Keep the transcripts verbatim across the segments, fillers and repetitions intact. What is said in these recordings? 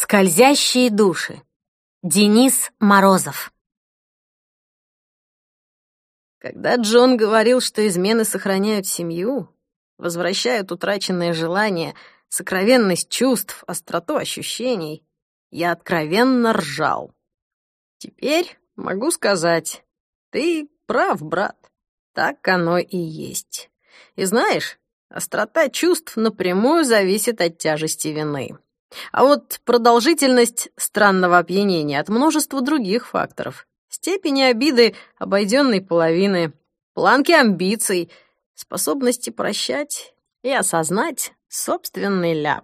Скользящие души. Денис Морозов. Когда Джон говорил, что измены сохраняют семью, возвращают утраченное желание, сокровенность чувств, остроту ощущений, я откровенно ржал. Теперь могу сказать, ты прав, брат, так оно и есть. И знаешь, острота чувств напрямую зависит от тяжести вины. А вот продолжительность странного опьянения от множества других факторов. Степени обиды обойденной половины, планки амбиций, способности прощать и осознать собственный ляп.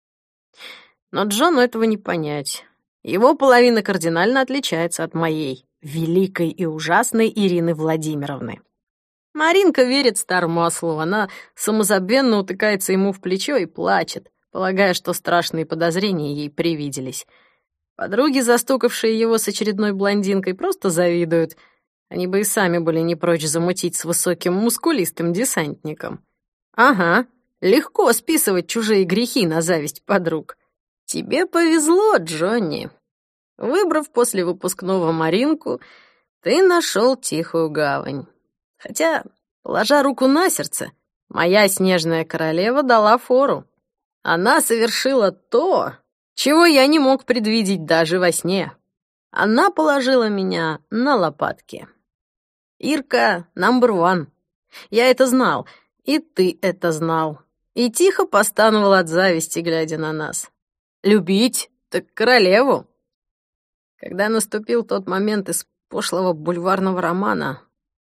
Но Джону этого не понять. Его половина кардинально отличается от моей, великой и ужасной Ирины Владимировны. Маринка верит старому ослу, она самозабвенно утыкается ему в плечо и плачет, полагая, что страшные подозрения ей привиделись. Подруги, застукавшие его с очередной блондинкой, просто завидуют. Они бы и сами были не прочь замутить с высоким мускулистым десантником. Ага, легко списывать чужие грехи на зависть подруг. Тебе повезло, Джонни. Выбрав после выпускного Маринку, ты нашел тихую гавань. Хотя, положа руку на сердце, моя снежная королева дала фору. Она совершила то, чего я не мог предвидеть даже во сне. Она положила меня на лопатки. Ирка number one. Я это знал, и ты это знал. И тихо постановал от зависти, глядя на нас. Любить так королеву. Когда наступил тот момент из пошлого бульварного романа,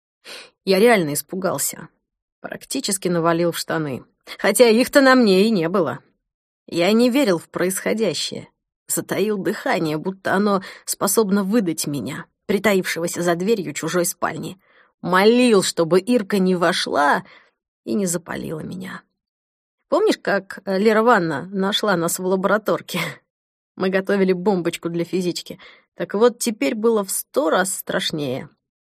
я реально испугался. Практически навалил в штаны. Хотя их-то на мне и не было. Я не верил в происходящее. Затаил дыхание, будто оно способно выдать меня, притаившегося за дверью чужой спальни. Молил, чтобы Ирка не вошла и не запалила меня. Помнишь, как Лера Ванна нашла нас в лабораторке? Мы готовили бомбочку для физички. Так вот, теперь было в сто раз страшнее.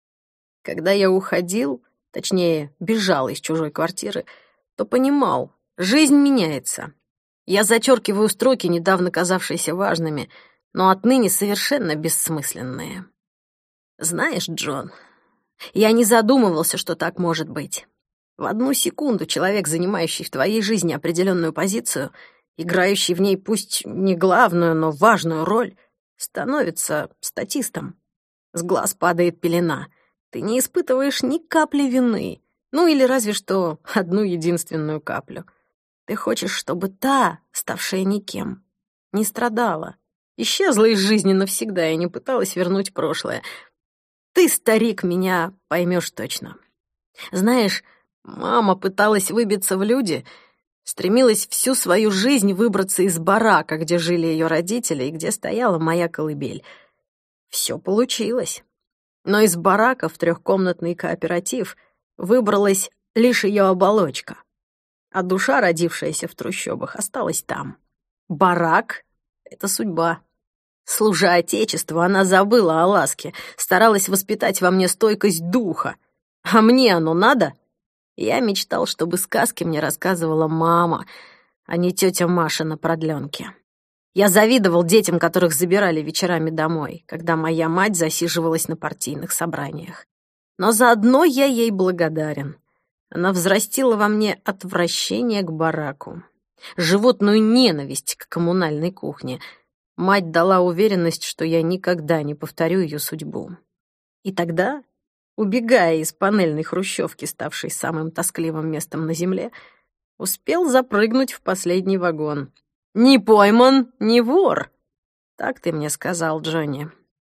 Когда я уходил, точнее, бежал из чужой квартиры, то понимал, жизнь меняется. Я зачеркиваю строки, недавно казавшиеся важными, но отныне совершенно бессмысленные. Знаешь, Джон, я не задумывался, что так может быть. В одну секунду человек, занимающий в твоей жизни определенную позицию, играющий в ней пусть не главную, но важную роль, становится статистом. С глаз падает пелена. Ты не испытываешь ни капли вины, ну или разве что одну единственную каплю. Ты хочешь, чтобы та, ставшая никем, не страдала, исчезла из жизни навсегда и не пыталась вернуть прошлое. Ты, старик, меня поймешь точно. Знаешь, мама пыталась выбиться в люди, стремилась всю свою жизнь выбраться из барака, где жили ее родители и где стояла моя колыбель. Все получилось. Но из барака в трехкомнатный кооператив выбралась лишь ее оболочка. А душа, родившаяся в трущобах, осталась там. Барак — это судьба. Служа Отечеству, она забыла о ласке, старалась воспитать во мне стойкость духа. А мне оно надо? Я мечтал, чтобы сказки мне рассказывала мама, а не тетя Маша на продленке. Я завидовал детям, которых забирали вечерами домой, когда моя мать засиживалась на партийных собраниях. Но заодно я ей благодарен. Она взрастила во мне отвращение к бараку, животную ненависть к коммунальной кухне. Мать дала уверенность, что я никогда не повторю ее судьбу. И тогда, убегая из панельной хрущевки, ставшей самым тоскливым местом на земле, успел запрыгнуть в последний вагон. «Не пойман, не вор!» Так ты мне сказал, Джонни.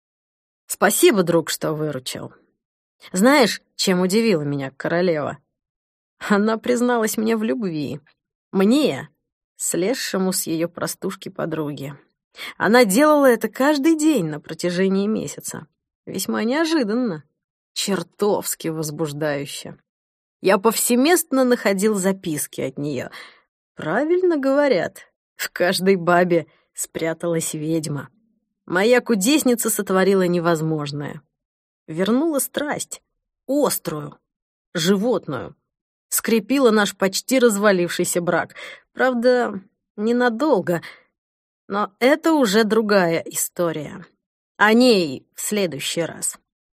Спасибо, друг, что выручил. Знаешь, чем удивила меня королева? Она призналась мне в любви. Мне, слезшему с ее простушки подруги. Она делала это каждый день на протяжении месяца. Весьма неожиданно, чертовски возбуждающе. Я повсеместно находил записки от нее. Правильно говорят, в каждой бабе спряталась ведьма. Моя кудесница сотворила невозможное. Вернула страсть, острую, животную. Скрепила наш почти развалившийся брак. Правда, ненадолго. Но это уже другая история. О ней в следующий раз.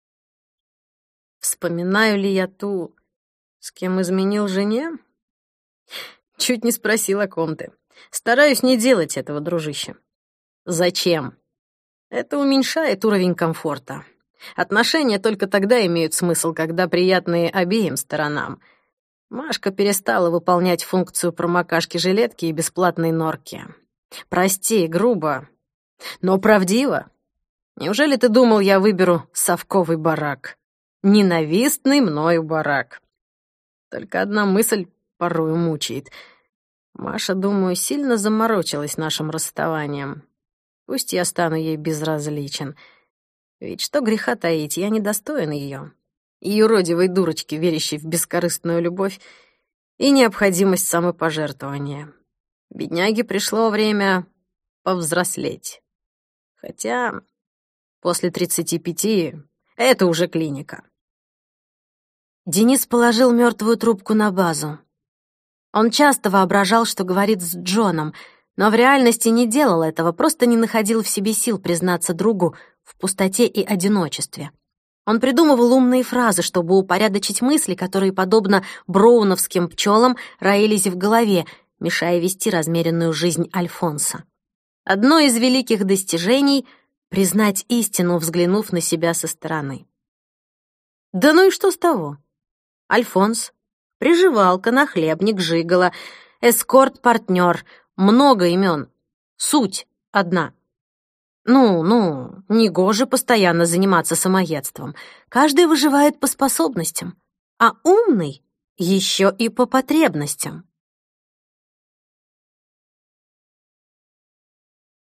Вспоминаю ли я ту, с кем изменил жене? Чуть не спросил, о ком ты. Стараюсь не делать этого, дружище. Зачем? Это уменьшает уровень комфорта. Отношения только тогда имеют смысл, когда приятные обеим сторонам. Машка перестала выполнять функцию промокашки жилетки и бесплатной норки. Прости, грубо, но правдиво. Неужели ты думал, я выберу совковый барак? Ненавистный мною барак. Только одна мысль порою мучает. Маша, думаю, сильно заморочилась нашим расставанием. Пусть я стану ей безразличен. Ведь что греха таить, я недостоин ее. И юродивой дурочки, верящей в бескорыстную любовь и необходимость самопожертвования. Бедняге пришло время повзрослеть. Хотя после тридцати пяти это уже клиника. Денис положил мертвую трубку на базу. Он часто воображал, что говорит с Джоном, но в реальности не делал этого, просто не находил в себе сил признаться другу в пустоте и одиночестве. Он придумывал умные фразы, чтобы упорядочить мысли, которые, подобно броуновским пчелам, роились в голове, мешая вести размеренную жизнь Альфонса. Одно из великих достижений — признать истину, взглянув на себя со стороны. Да ну и что с того? Альфонс — приживалка, нахлебник, жигало, эскорт-партнер, много имен. Суть одна. Ну, ну, негоже постоянно заниматься самоедством. Каждый выживает по способностям, а умный еще и по потребностям.